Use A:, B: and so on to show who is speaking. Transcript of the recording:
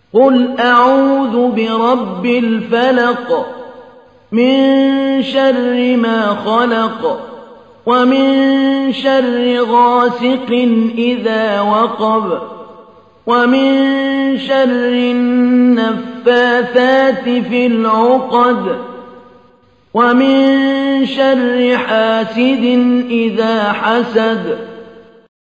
A: قل أعوذ برب الفلق من شر ما خلق ومن شر غاسق إذا وقب ومن شر النفاثات في العقد ومن شر حاسد إذا حسد